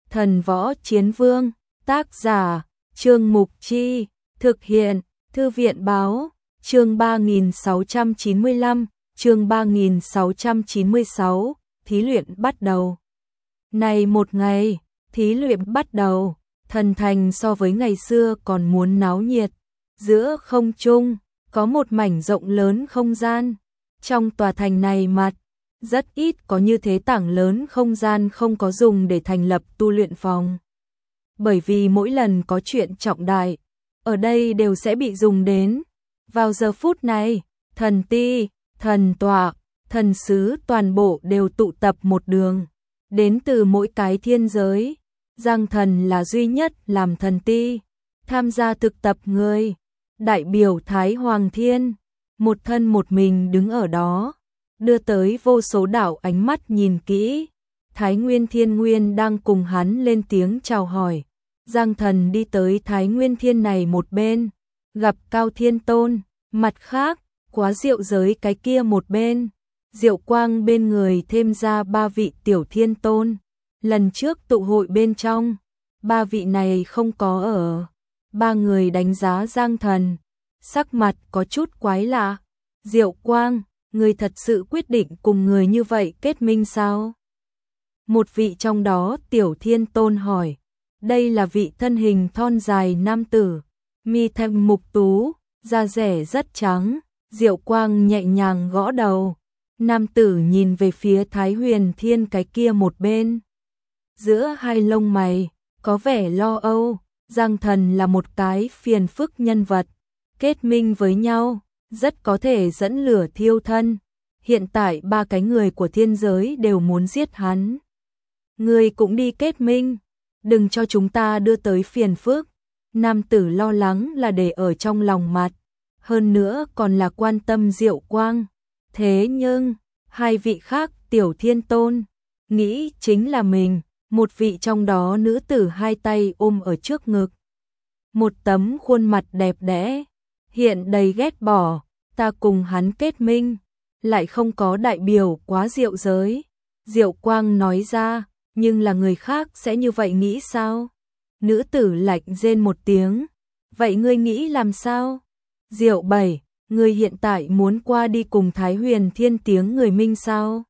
Thần Võ Chiến Vương, tác giả, Trương Mục Chi, thực hiện, Thư viện Báo, chương 3695, chương 3696, thí luyện bắt đầu. Này một ngày, thí luyện bắt đầu, thần thành so với ngày xưa còn muốn náo nhiệt. Giữa không trung, có một mảnh rộng lớn không gian. Trong tòa thành này rất ít có như thế tảng lớn không gian không có dùng để thành lập tu luyện phòng. Bởi vì mỗi lần có chuyện trọng đại, ở đây đều sẽ bị dùng đến. Vào giờ phút này, thần ti, thần tọa, thần sứ toàn bộ đều tụ tập một đường. Đến từ mỗi cái thiên giới, Giang Thần là duy nhất làm thần ti. Tham gia thực tập người, đại biểu Thái Hoàng Thiên, một thân một mình đứng ở đó, đưa tới vô số đảo ánh mắt nhìn kỹ. Thái Nguyên Thiên Nguyên đang cùng hắn lên tiếng chào hỏi. Giang Thần đi tới Thái Nguyên Thiên này một bên, gặp Cao Thiên Tôn, mặt khác, Quá Diệu Giới cái kia một bên. Diệu Quang bên người thêm ra 3 vị tiểu thiên tôn. Lần trước tụ hội bên trong, 3 vị này không có ở. 3 người đánh giá Giang Thần, sắc mặt có chút quái lạ. Diệu Quang, người thật sự quyết định cùng người như vậy kết minh sao? Một vị trong đó tiểu thiên tôn hỏi. Đây là vị thân hình thon dài nam tử, mi thanh mục tú, da rẻ rất trắng. Diệu Quang nhẹ nhàng gõ đầu. Nam tử nhìn về phía Thái Huyền Thiên cái kia một bên. Giữa hai lông mày, có vẻ lo âu. Giang Thần là một cái phiền phức nhân vật. Kết minh với nhau, rất có thể dẫn lửa thiêu thân. Hiện tại 3 cái người của thiên giới đều muốn giết hắn. Người cũng đi kết minh, đừng cho chúng ta đưa tới phiền phức. Nam tử lo lắng là để ở trong lòng mặt. Hơn nữa còn là quan tâm Diệu Quang. Thế nhưng, 2 vị khác tiểu thiên tôn, nghĩ chính là mình. Một vị trong đó nữ tử 2 tay ôm ở trước ngực. Một tấm khuôn mặt đẹp đẽ, hiện đầy ghét bỏ. Ta cùng hắn kết minh, lại không có đại biểu Quá Diệu Giới. Diệu Quang nói ra, nhưng là người khác sẽ như vậy nghĩ sao? Nữ tử lạnh rên một tiếng. Vậy ngươi nghĩ làm sao? Diệu Bảy, ngươi hiện tại muốn qua đi cùng Thái Huyền Thiên tiếng người minh sao?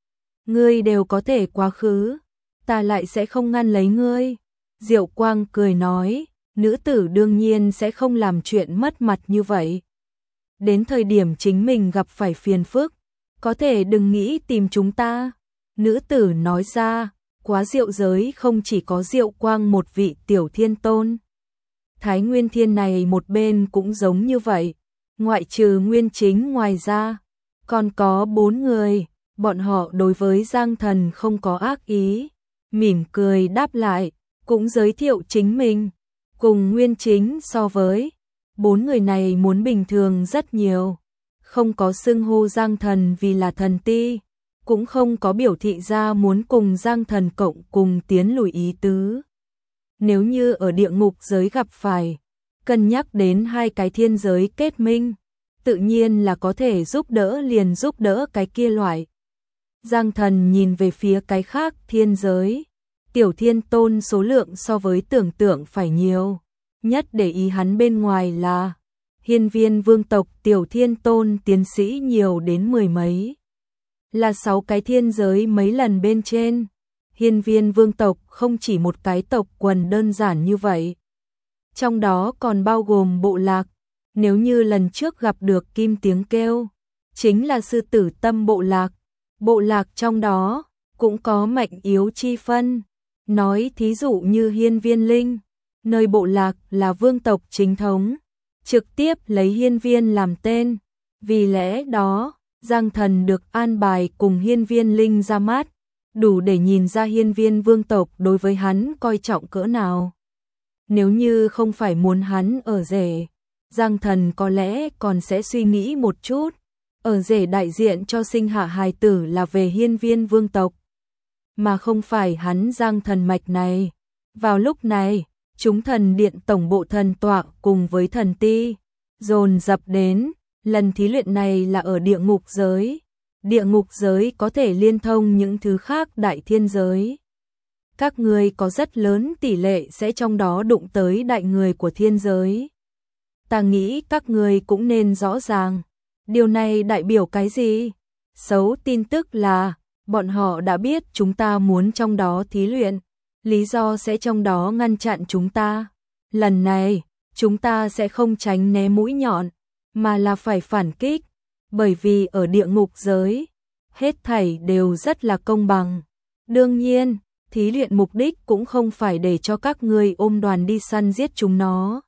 Ngươi đều có thể quá khứ, ta lại sẽ không ngăn lấy ngươi. Diệu Quang cười nói, nữ tử đương nhiên sẽ không làm chuyện mất mặt như vậy. Đến thời điểm chính mình gặp phải phiền phức, có thể đừng nghĩ tìm chúng ta. Nữ tử nói ra, Quá Diệu Giới không chỉ có Diệu Quang một vị tiểu thiên tôn. Thái Nguyên Thiên này một bên cũng giống như vậy. Ngoại trừ Nguyên Chính ngoài ra, còn có 4 người, bọn họ đối với Giang Thần không có ác ý. Mỉm cười đáp lại, cũng giới thiệu chính mình. Cùng Nguyên Chính so với, 4 người này muốn bình thường rất nhiều. Không có xưng hô Giang Thần vì là thần ti, cũng không có biểu thị ra muốn cùng Giang Thần cộng cùng tiến lùi ý tứ. Nếu như ở địa ngục giới gặp phải, cân nhắc đến 2 cái thiên giới kết minh, tự nhiên là có thể giúp đỡ liền giúp đỡ cái kia loại. Giang Thần nhìn về phía cái khác thiên giới, tiểu thiên tôn số lượng so với tưởng tượng phải nhiều. Nhất để ý hắn bên ngoài là Hiên Viên vương tộc tiểu thiên tôn tiến sĩ nhiều đến 10 mấy. Là 6 cái thiên giới mấy lần bên trên. Hiên Viên vương tộc không chỉ một cái tộc quần đơn giản như vậy. Trong đó còn bao gồm bộ lạc. Nếu như lần trước gặp được Kim Tiếng Kêu, chính là sư tử tâm bộ lạc. Bộ lạc trong đó cũng có mạnh yếu chi phân. Nói thí dụ như Hiên Viên Linh, nơi bộ lạc là vương tộc chính thống, trực tiếp lấy Hiên Viên làm tên. Vì lẽ đó, Giang Thần được an bài cùng Hiên Viên Linh ra mắt, đủ để nhìn ra Hiên Viên vương tộc đối với hắn coi trọng cỡ nào. Nếu như không phải muốn hắn ở rể, Giang Thần có lẽ còn sẽ suy nghĩ một chút. Ở rể đại diện cho sinh hạ hài tử là về Hiên Viên vương tộc, mà không phải hắn Giang Thần mạch này. Vào lúc này, chúng thần điện tổng bộ thần tọa cùng với thần ti dồn dập đến. Lần thí luyện này là ở địa ngục giới. Địa ngục giới có thể liên thông những thứ khác đại thiên giới. các ngươi có rất lớn tỷ lệ sẽ trong đó đụng tới đại người của thiên giới. Ta nghĩ các ngươi cũng nên rõ ràng, điều này đại biểu cái gì? Xấu tin tức là, bọn họ đã biết chúng ta muốn trong đó thí luyện, lý do sẽ trong đó ngăn chặn chúng ta. Lần này, chúng ta sẽ không tránh né mũi nhọn, mà là phải phản kích, bởi vì ở địa ngục giới, hết thảy đều rất là công bằng. Đương nhiên, thí luyện mục đích cũng không phải để cho các ngươi ôm đoàn đi săn giết chúng nó,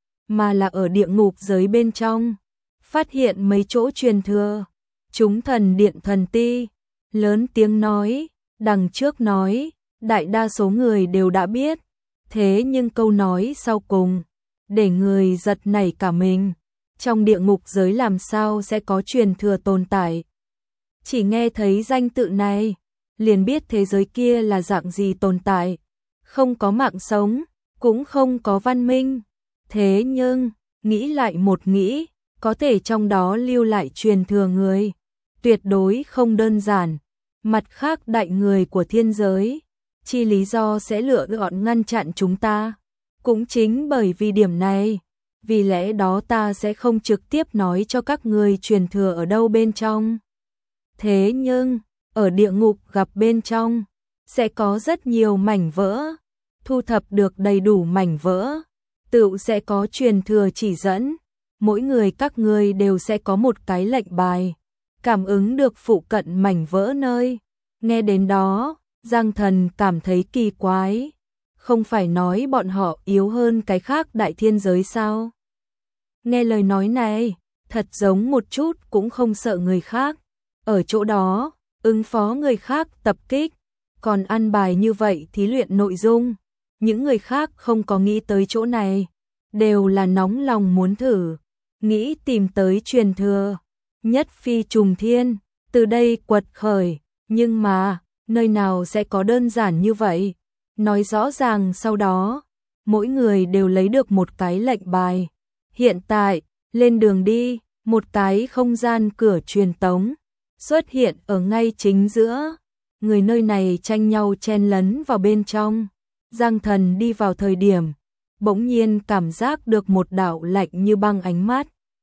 mà là ở địa ngục giới bên trong, phát hiện mấy chỗ truyền thừa. Chúng thần điện thần ti, lớn tiếng nói, đằng trước nói, đại đa số người đều đã biết, thế nhưng câu nói sau cùng, để người giật nảy cả mình, trong địa ngục giới làm sao sẽ có truyền thừa tồn tại. Chỉ nghe thấy danh tự này, liền biết thế giới kia là dạng gì tồn tại, không có mạng sống, cũng không có văn minh. Thế nhưng, nghĩ lại một nghĩ, có thể trong đó lưu lại truyền thừa người, tuyệt đối không đơn giản. Mặt khác đại người của thiên giới, chi lý do sẽ lựa chọn ngăn chặn chúng ta. Cũng chính bởi vì điểm này, vì lẽ đó ta sẽ không trực tiếp nói cho các ngươi truyền thừa ở đâu bên trong. Thế nhưng, ở địa ngục gặp bên trong, sẽ có rất nhiều mảnh vỡ, thu thập được đầy đủ mảnh vỡ, tự sẽ có truyền thừa chỉ dẫn, mỗi người các ngươi đều sẽ có một cái lệnh bài, cảm ứng được phụ cận mảnh vỡ nơi. Nghe đến đó, Giang Thần cảm thấy kỳ quái, không phải nói bọn họ yếu hơn cái khác đại thiên giới sao? Nghe lời nói này, thật giống một chút cũng không sợ người khác, ở chỗ đó, ứng phó người khác tập kích, còn ăn bài như vậy thí luyện nội dung, những người khác không có nghĩ tới chỗ này, đều là nóng lòng muốn thử, nghĩ tìm tới truyền thừa, nhất phi trùng thiên, từ đây quật khởi, nhưng mà, nơi nào sẽ có đơn giản như vậy, nói rõ ràng sau đó, mỗi người đều lấy được một cái lệnh bài, hiện tại, lên đường đi, một cái không gian cửa truyền tống, xuất hiện ở ngay chính giữa, người nơi này tranh nhau chen lấn vào bên trong, Giang Thần đi vào thời điểm, bỗng nhiên cảm giác được một đạo lạnh như băng ánh mắt.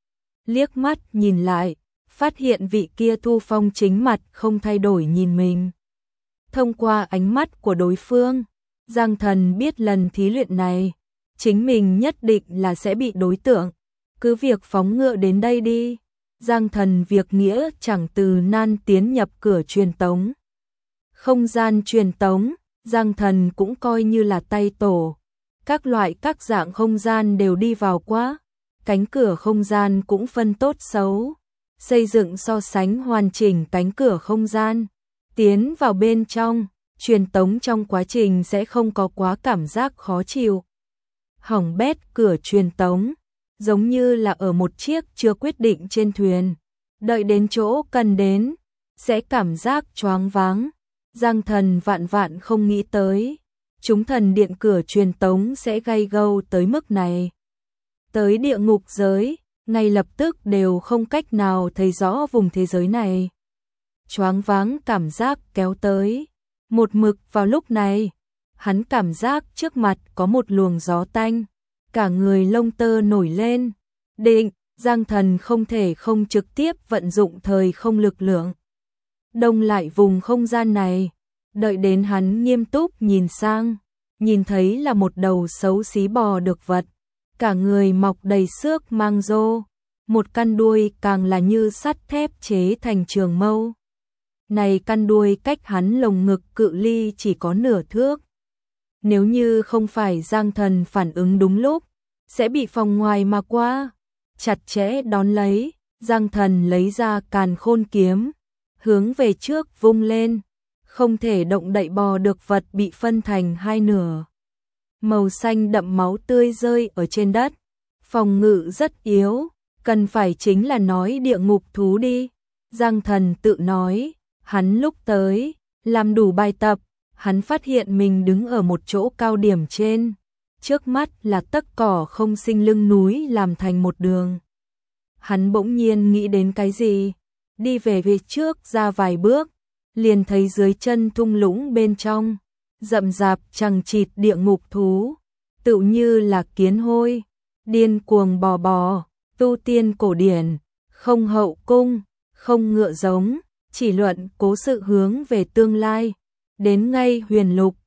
Liếc mắt nhìn lại, phát hiện vị kia Thu Phong chính mặt không thay đổi nhìn mình. Thông qua ánh mắt của đối phương, Giang Thần biết lần thí luyện này, chính mình nhất định là sẽ bị đối tượng. Cứ việc phóng ngựa đến đây đi. Giang Thần việc nghĩa chẳng từ nan tiến nhập cửa truyền tống. Không gian truyền tống, Giang Thần cũng coi như là tay tổ. Các loại các dạng không gian đều đi vào qua. Cánh cửa không gian cũng phân tốt xấu. Xây dựng so sánh hoàn chỉnh cánh cửa không gian. Tiến vào bên trong, truyền tống trong quá trình sẽ không có quá cảm giác khó chịu. Hỏng bét cửa truyền tống, giống như là ở một chiếc chưa quyết định trên thuyền. Đợi đến chỗ cần đến, sẽ cảm giác choáng váng. Giang Thần vạn vạn không nghĩ tới, chúng thần điện cửa truyền tống sẽ gay gâu tới mức này. Tới địa ngục giới, ngay lập tức đều không cách nào thấy rõ vùng thế giới này. Choáng váng cảm giác kéo tới. Một mực vào lúc này, hắn cảm giác trước mặt có một luồng gió tanh, cả người lông tơ nổi lên. Định, Giang Thần không thể không trực tiếp vận dụng thời không lực lượng. Đông lại vùng không gian này, đợi đến hắn nghiêm túc nhìn sang, nhìn thấy là một đầu xấu xí bò được vật, cả người mọc đầy xước mang rô, một căn đuôi càng là như sắt thép chế thành trường mâu. Này căn đuôi cách hắn lồng ngực cự ly chỉ có nửa thước. Nếu như không phải Giang Thần phản ứng đúng lúc, sẽ bị phòng ngoài mà qua. Chặt chẽ đón lấy, Giang Thần lấy ra càn khôn kiếm, hướng về trước vung lên, không thể động đậy bò được vật bị phân thành hai nửa. Màu xanh đậm máu tươi rơi ở trên đất, phòng ngự rất yếu, cần phải chính là nói địa ngục thú đi. Giang Thần tự nói. Hắn lúc tới, làm đủ bài tập, hắn phát hiện mình đứng ở một chỗ cao điểm trên. Trước mắt là tấc cỏ không sinh lưng núi làm thành một đường. Hắn bỗng nhiên nghĩ đến cái gì? Đi về phía trước ra vài bước, liền thấy dưới chân thung lũng bên trong. rậm rạp chằng chịt địa ngục thú, tựu như là kiến hôi, điên cuồng bò bò, tu tiên cổ điển, không hậu cung, không ngựa giống, chỉ luận cố sự hướng về tương lai, đến ngay huyền lục,